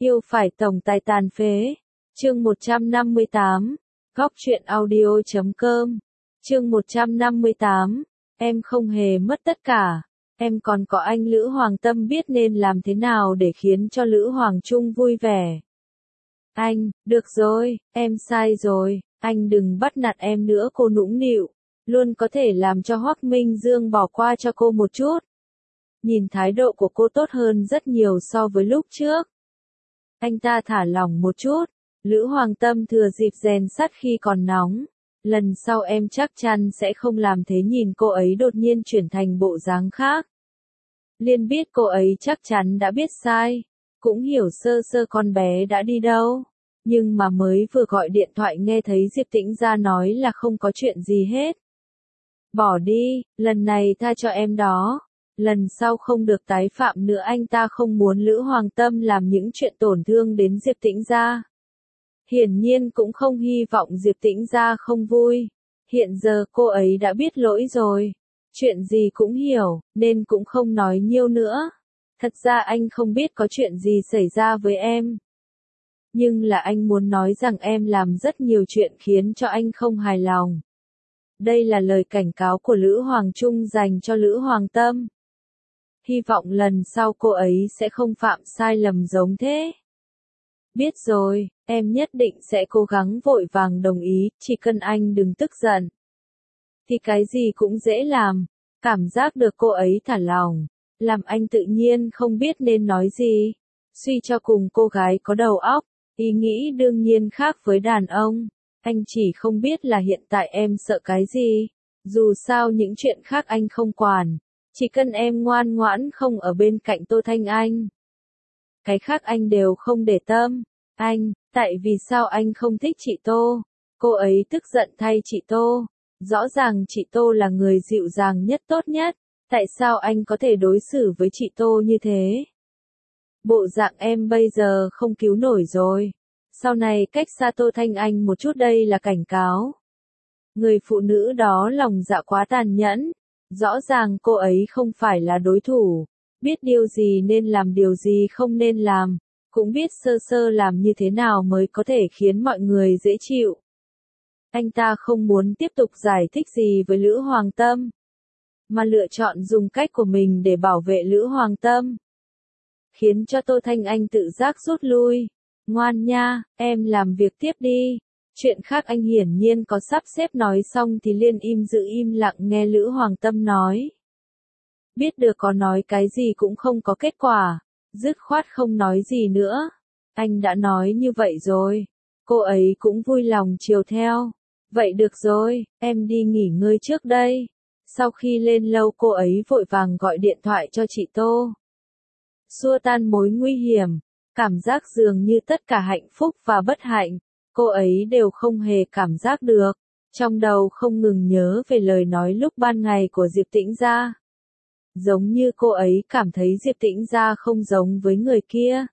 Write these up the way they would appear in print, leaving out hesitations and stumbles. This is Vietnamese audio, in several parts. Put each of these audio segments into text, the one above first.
Yêu phải tổng tài tàn phế. Chương 158. Góc truyện audio.com. Chương 158. Em không hề mất tất cả. Em còn có anh Lữ Hoàng Tâm biết nên làm thế nào để khiến cho Lữ Hoàng Trung vui vẻ. Anh, được rồi, em sai rồi, anh đừng bắt nạt em nữa, cô nũng nịu. Luôn có thể làm cho Hoắc Minh Dương bỏ qua cho cô một chút. Nhìn thái độ của cô tốt hơn rất nhiều so với lúc trước. Anh ta thả lỏng một chút. Lữ Hoàng Tâm thừa dịp rèn sắt khi còn nóng. Lần sau em chắc chắn sẽ không làm thế. Nhìn cô ấy đột nhiên chuyển thành bộ dáng khác. Liên biết cô ấy chắc chắn đã biết sai. Cũng hiểu sơ sơ con bé đã đi đâu. Nhưng mà mới vừa gọi điện thoại nghe thấy Diệp Tĩnh Gia nói là không có chuyện gì hết. Bỏ đi, lần này tha cho em đó. Lần sau không được tái phạm nữa. Anh ta không muốn Lữ Hoàng Tâm làm những chuyện tổn thương đến Diệp Tĩnh Gia. Hiển nhiên cũng không hy vọng Diệp Tĩnh Gia không vui. Hiện giờ cô ấy đã biết lỗi rồi. Chuyện gì cũng hiểu, nên cũng không nói nhiều nữa. Thật ra anh không biết có chuyện gì xảy ra với em. Nhưng là anh muốn nói rằng em làm rất nhiều chuyện khiến cho anh không hài lòng. Đây là lời cảnh cáo của Lữ Hoàng Trung dành cho Lữ Hoàng Tâm. Hy vọng lần sau cô ấy sẽ không phạm sai lầm giống thế. Biết rồi, em nhất định sẽ cố gắng. Vội vàng đồng ý, chỉ cần anh đừng tức giận. Thì cái gì cũng dễ làm. Cảm giác được cô ấy thả lỏng, làm anh tự nhiên không biết nên nói gì. Suy cho cùng cô gái có đầu óc, ý nghĩ đương nhiên khác với đàn ông. Anh chỉ không biết là hiện tại em sợ cái gì. Dù sao những chuyện khác anh không quản. Chỉ cần em ngoan ngoãn không ở bên cạnh Tô Thanh Anh. Cái khác anh đều không để tâm. Anh, tại vì sao anh không thích chị Tô? Cô ấy tức giận thay chị Tô. Rõ ràng chị Tô là người dịu dàng nhất, tốt nhất. Tại sao anh có thể đối xử với chị Tô như thế? Bộ dạng em bây giờ không cứu nổi rồi. Sau này cách xa Tô Thanh Anh một chút, đây là cảnh cáo. Người phụ nữ đó lòng dạ quá tàn nhẫn. Rõ ràng cô ấy không phải là đối thủ. Biết điều gì nên làm, điều gì không nên làm. Cũng biết sơ sơ làm như thế nào mới có thể khiến mọi người dễ chịu. Anh ta không muốn tiếp tục giải thích gì với Lữ Hoàng Tâm. Mà lựa chọn dùng cách của mình để bảo vệ Lữ Hoàng Tâm. Khiến cho Tô Thanh Anh tự giác rút lui. Ngoan nha, em làm việc tiếp đi. Chuyện khác anh hiển nhiên có sắp xếp nói xong thì liền giữ im lặng nghe Lữ Hoàng Tâm nói. Biết được có nói cái gì cũng không có kết quả. Dứt khoát không nói gì nữa. Anh đã nói như vậy rồi. Cô ấy cũng vui lòng chiều theo. Vậy được rồi, em đi nghỉ ngơi trước đây. Sau khi lên lâu cô ấy vội vàng gọi điện thoại cho chị Tô. Xua tan mối nguy hiểm. Cảm giác dường như tất cả hạnh phúc và bất hạnh, cô ấy đều không hề cảm giác được. Trong đầu không ngừng nhớ về lời nói lúc ban ngày của Diệp Tĩnh Gia. Giống như cô ấy cảm thấy Diệp Tĩnh Gia không giống với người kia.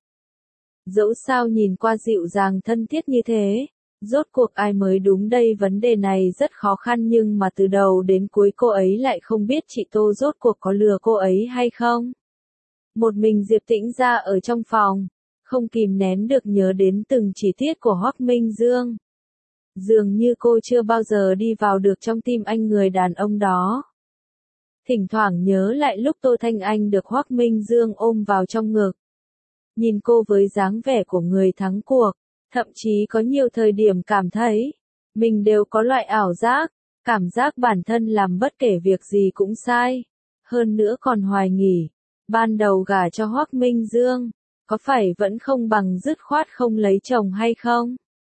Dẫu sao nhìn qua dịu dàng thân thiết như thế. Rốt cuộc ai mới đúng đây, vấn đề này rất khó khăn, nhưng mà từ đầu đến cuối cô ấy lại không biết chị Tô rốt cuộc có lừa cô ấy hay không. Một mình Diệp Tĩnh Gia ở trong phòng, không kìm nén được nhớ đến từng chi tiết của Hoắc Minh Dương. Dường như cô chưa bao giờ đi vào được trong tim anh, người đàn ông đó. Thỉnh thoảng nhớ lại lúc Tô Thanh Anh được Hoắc Minh Dương ôm vào trong ngực. Nhìn cô với dáng vẻ của người thắng cuộc, thậm chí có nhiều thời điểm cảm thấy mình đều có loại ảo giác, cảm giác bản thân làm bất kể việc gì cũng sai. Hơn nữa còn hoài nghi, ban đầu gả cho Hoắc Minh Dương, có phải vẫn không bằng dứt khoát không lấy chồng hay không?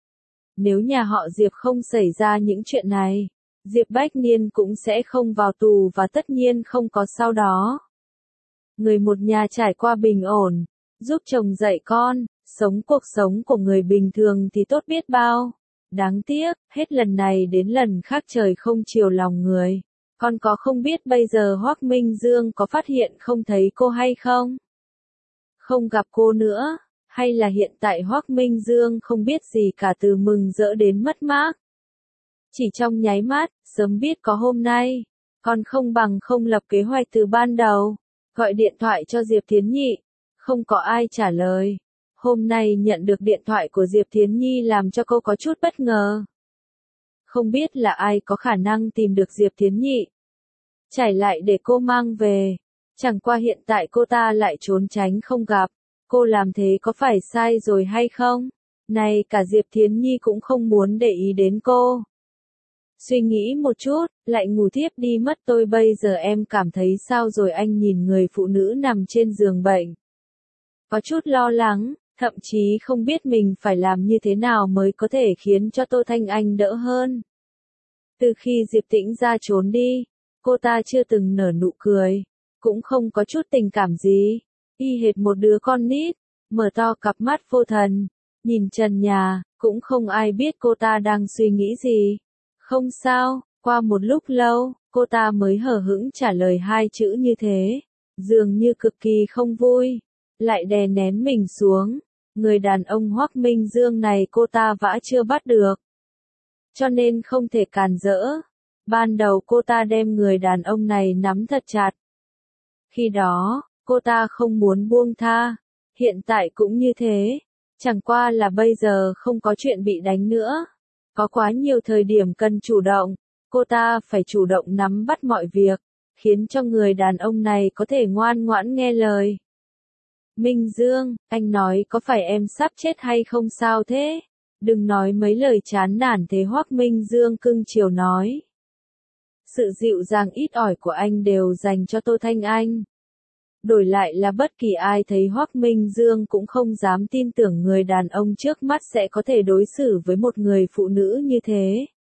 Nếu nhà họ Diệp không xảy ra những chuyện này, Diệp Bách Niên cũng sẽ không vào tù và tất nhiên không có sau đó. Người một nhà trải qua bình ổn, giúp chồng dạy con, sống cuộc sống của người bình thường thì tốt biết bao. Đáng tiếc, hết lần này đến lần khác trời không chiều lòng người. Con có không biết bây giờ Hoắc Minh Dương có phát hiện không thấy cô hay không? Không gặp cô nữa, hay là hiện tại Hoắc Minh Dương không biết gì cả, từ mừng rỡ đến mất mát. Chỉ trong nháy mắt, sớm biết có hôm nay, còn không bằng không lập kế hoạch từ ban đầu. Gọi điện thoại cho Diệp Thiến Nhị, không có ai trả lời. Hôm nay nhận được điện thoại của Diệp Thiến Nhi làm cho cô có chút bất ngờ. Không biết là ai có khả năng tìm được Diệp Thiến Nhi. Trải lại để cô mang về. Chẳng qua hiện tại cô ta lại trốn tránh không gặp. Cô làm thế có phải sai rồi hay không? Này cả Diệp Thiến Nhi cũng không muốn để ý đến cô. Suy nghĩ một chút, lại ngủ thiếp đi mất. Tôi bây giờ em cảm thấy sao rồi? Anh nhìn người phụ nữ nằm trên giường bệnh. Có chút lo lắng, thậm chí không biết mình phải làm như thế nào mới có thể khiến cho Tô Thanh Anh đỡ hơn. Từ khi Diệp Tĩnh ra trốn đi, cô ta chưa từng nở nụ cười, cũng không có chút tình cảm gì, y hệt một đứa con nít, mở to cặp mắt vô thần, nhìn trần nhà, cũng không ai biết cô ta đang suy nghĩ gì. Không sao, qua một lúc lâu, cô ta mới hờ hững trả lời hai chữ như thế, dường như cực kỳ không vui, lại đè nén mình xuống. Người đàn ông Hoắc Minh Dương này cô ta vã chưa bắt được, cho nên không thể cản rỡ. Ban đầu cô ta đem người đàn ông này nắm thật chặt. Khi đó, cô ta không muốn buông tha, hiện tại cũng như thế, chẳng qua là bây giờ không có chuyện bị đánh nữa. Có quá nhiều thời điểm cần chủ động, cô ta phải chủ động nắm bắt mọi việc, khiến cho người đàn ông này có thể ngoan ngoãn nghe lời. Minh Dương, anh nói có phải em sắp chết hay không sao thế? Đừng nói mấy lời chán nản thế. Hoắc Minh Dương cưng chiều nói. Sự dịu dàng ít ỏi của anh đều dành cho Tô Thanh Anh. Đổi lại là bất kỳ ai thấy Hoắc Minh Dương cũng không dám tin tưởng người đàn ông trước mắt sẽ có thể đối xử với một người phụ nữ như thế.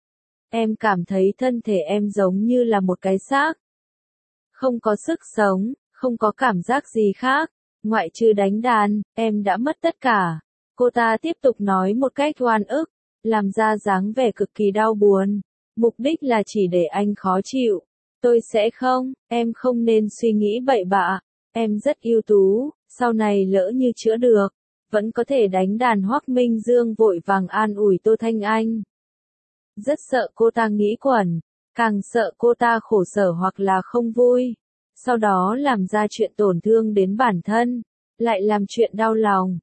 Em cảm thấy thân thể em giống như là một cái xác. Không có sức sống, không có cảm giác gì khác, ngoại trừ đánh đàn, em đã mất tất cả. Cô ta tiếp tục nói một cách oan ức, làm ra dáng vẻ cực kỳ đau buồn. Mục đích là chỉ để anh khó chịu. Tôi sẽ không, em không nên suy nghĩ bậy bạ. Em rất ưu tú, sau này lỡ như chữa được, vẫn có thể đánh đàn. Hoắc Minh Dương vội vàng an ủi Tô Thanh Anh. Rất sợ cô ta nghĩ quẩn, càng sợ cô ta khổ sở hoặc là không vui. Sau đó làm ra chuyện tổn thương đến bản thân, lại làm chuyện đau lòng.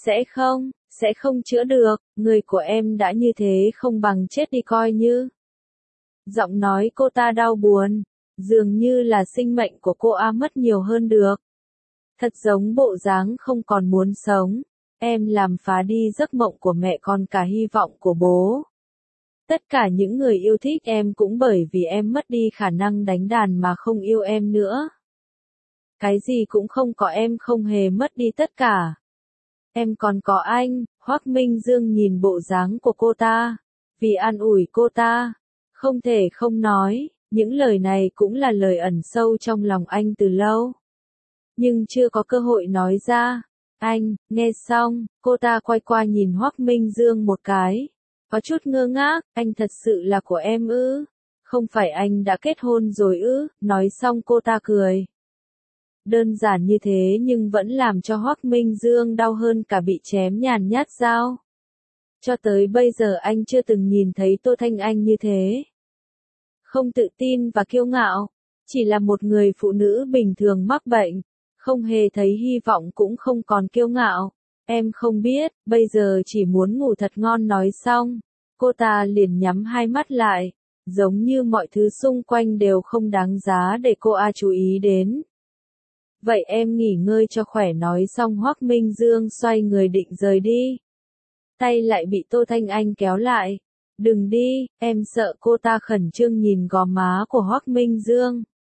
Sẽ không chữa được, người của em đã như thế không bằng chết đi coi như. Giọng nói cô ta đau buồn, dường như là sinh mệnh của cô mất nhiều hơn được. Thật giống bộ dáng không còn muốn sống, em làm phá đi giấc mộng của mẹ còn cả hy vọng của bố. Tất cả những người yêu thích em cũng bởi vì em mất đi khả năng đánh đàn mà không yêu em nữa. Cái gì cũng không có, em không hề mất đi tất cả. Em còn có anh. Hoắc Minh Dương nhìn bộ dáng của cô ta, vì an ủi cô ta, không thể không nói, những lời này cũng là lời ẩn sâu trong lòng anh từ lâu. Nhưng chưa có cơ hội nói ra. Anh, nghe xong, cô ta quay qua nhìn Hoắc Minh Dương một cái, có chút ngơ ngác. Anh thật sự là của em ư? Không phải anh đã kết hôn rồi ư? Nói xong cô ta cười. Đơn giản như thế nhưng vẫn làm cho Hoắc Minh Dương đau hơn cả bị chém nhàn nhát dao. Cho tới bây giờ anh chưa từng nhìn thấy Tô Thanh Anh như thế. Không tự tin và kiêu ngạo, chỉ là một người phụ nữ bình thường mắc bệnh, không hề thấy hy vọng cũng không còn kiêu ngạo. Em không biết, bây giờ chỉ muốn ngủ thật ngon. Nói xong, cô ta liền nhắm hai mắt lại, giống như mọi thứ xung quanh đều không đáng giá để cô chú ý đến. Vậy em nghỉ ngơi cho khỏe. Nói xong Hoắc Minh Dương xoay người định rời đi. Tay lại bị Tô Thanh Anh kéo lại. Đừng đi, em sợ. Cô ta khẩn trương nhìn gò má của Hoắc Minh Dương.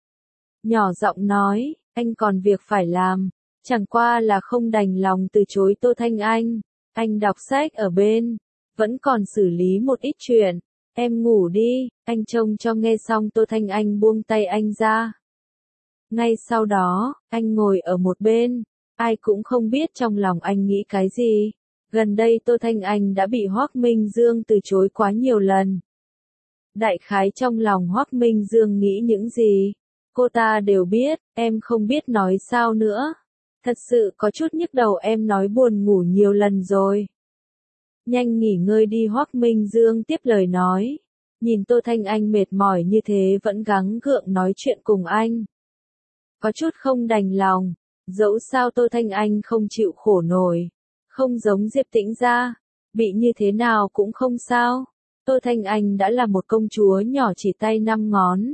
Nhỏ giọng nói, anh còn việc phải làm. Chẳng qua là không đành lòng từ chối Tô Thanh Anh. Anh đọc sách ở bên, vẫn còn xử lý một ít chuyện. Em ngủ đi, anh trông cho. Nghe xong Tô Thanh Anh buông tay anh ra. Ngay sau đó, anh ngồi ở một bên, ai cũng không biết trong lòng anh nghĩ cái gì. Gần đây Tô Thanh Anh đã bị Hoắc Minh Dương từ chối quá nhiều lần. Đại khái trong lòng Hoắc Minh Dương nghĩ những gì, cô ta đều biết. Em không biết nói sao nữa. Thật sự có chút nhức đầu. Em nói buồn ngủ nhiều lần rồi. Nhanh nghỉ ngơi đi. Hoắc Minh Dương tiếp lời nói. Nhìn Tô Thanh Anh mệt mỏi như thế vẫn gắng gượng nói chuyện cùng anh. Có chút không đành lòng, dẫu sao Tô Thanh Anh không chịu khổ nổi. Không giống Diệp Tĩnh gia, bị như thế nào cũng không sao. Tô Thanh Anh đã là một công chúa nhỏ chỉ tay 5 ngón.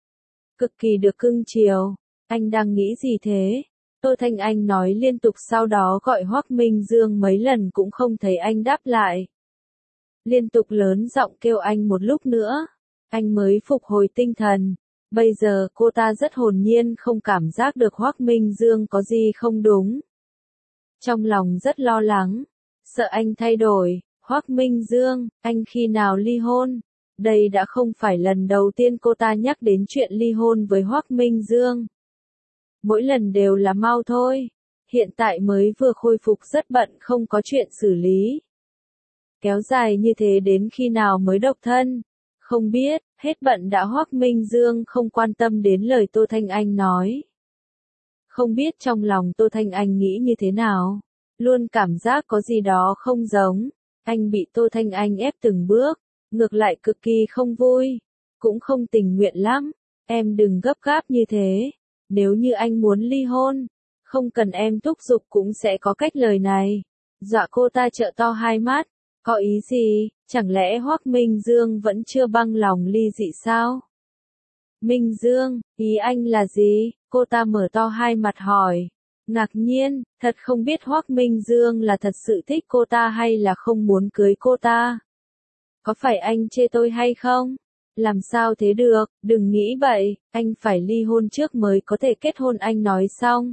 Cực kỳ được cưng chiều. Anh đang nghĩ gì thế? Tô Thanh Anh nói liên tục, sau đó gọi Hoắc Minh Dương mấy lần cũng không thấy anh đáp lại. Liên tục lớn giọng kêu anh một lúc nữa. Anh mới phục hồi tinh thần. Bây giờ cô ta rất hồn nhiên, không cảm giác được Hoắc Minh Dương có gì không đúng. Trong lòng rất lo lắng. Sợ anh thay đổi. Hoắc Minh Dương, anh khi nào ly hôn? Đây đã không phải lần đầu tiên cô ta nhắc đến chuyện ly hôn với Hoắc Minh Dương. Mỗi lần đều là mau thôi. Hiện tại mới vừa khôi phục rất bận, không có chuyện xử lý. Kéo dài như thế đến khi nào mới độc thân? Không biết, hết bận đã. Hoắc Minh Dương không quan tâm đến lời Tô Thanh Anh nói. Không biết trong lòng Tô Thanh Anh nghĩ như thế nào. Luôn cảm giác có gì đó không giống. Anh bị Tô Thanh Anh ép từng bước, ngược lại cực kỳ không vui. Cũng không tình nguyện lắm. Em đừng gấp gáp như thế. Nếu như anh muốn ly hôn, không cần em thúc giục cũng sẽ có cách. Lời này dọa cô ta trợn to hai mắt. Có ý gì? Chẳng lẽ Hoắc Minh Dương vẫn chưa băng lòng ly dị sao? Minh Dương, ý anh là gì? Cô ta mở to hai mặt hỏi. Ngạc nhiên, thật không biết Hoắc Minh Dương là thật sự thích cô ta hay là không muốn cưới cô ta. Có phải anh chê tôi hay không? Làm sao thế được, đừng nghĩ vậy, anh phải ly hôn trước mới có thể kết hôn. Anh nói xong.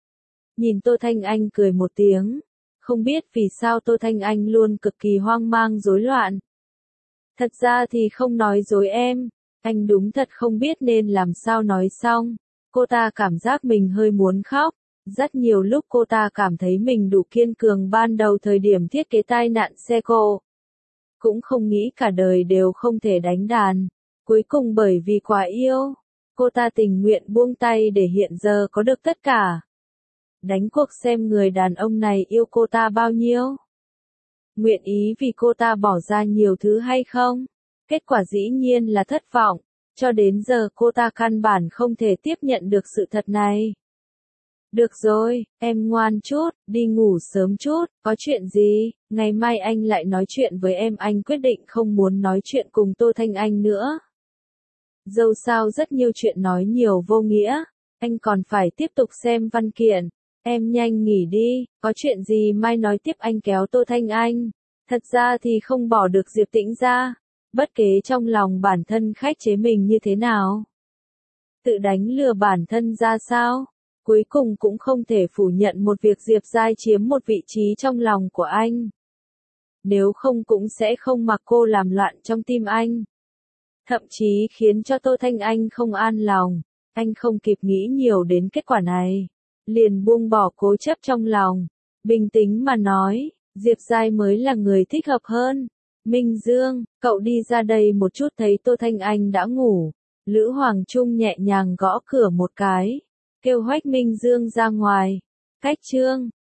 Nhìn Tô Thanh Anh cười một tiếng. Không biết vì sao Tô Thanh Anh luôn cực kỳ hoang mang rối loạn. Thật ra thì không nói dối em, anh đúng thật không biết nên làm sao nói xong. Cô ta cảm giác mình hơi muốn khóc. Rất nhiều lúc cô ta cảm thấy mình đủ kiên cường ban đầu thời điểm thiết kế tai nạn xe cộ. Cũng không nghĩ cả đời đều không thể đánh đàn. Cuối cùng bởi vì quá yêu, cô ta tình nguyện buông tay để hiện giờ có được tất cả. Đánh cuộc xem người đàn ông này yêu cô ta bao nhiêu. Nguyện ý vì cô ta bỏ ra nhiều thứ hay không? Kết quả dĩ nhiên là thất vọng. Cho đến giờ cô ta căn bản không thể tiếp nhận được sự thật này. Được rồi, em ngoan chút, đi ngủ sớm chút. Có chuyện gì? Ngày mai anh lại nói chuyện với em. Anh quyết định không muốn nói chuyện cùng Tô Thanh Anh nữa. Dẫu sao rất nhiều chuyện nói nhiều vô nghĩa. Anh còn phải tiếp tục xem văn kiện. Em nhanh nghỉ đi, có chuyện gì mai nói tiếp. Anh kéo Tô Thanh Anh. Thật ra thì không bỏ được Diệp Tĩnh ra. Bất kể trong lòng bản thân khách chế mình như thế nào. Tự đánh lừa bản thân ra sao. Cuối cùng cũng không thể phủ nhận một việc Diệp Giai chiếm một vị trí trong lòng của anh. Nếu không cũng sẽ không mặc cô làm loạn trong tim anh. Thậm chí khiến cho Tô Thanh Anh không an lòng. Anh không kịp nghĩ nhiều đến kết quả này. Liền buông bỏ cố chấp trong lòng. Bình tĩnh mà nói, Diệp Giai mới là người thích hợp hơn. Minh Dương, cậu đi ra đây một chút. Thấy Tô Thanh Anh đã ngủ. Lữ Hoàng Trung nhẹ nhàng gõ cửa một cái. Kêu Hoắc Minh Dương ra ngoài. Cách chương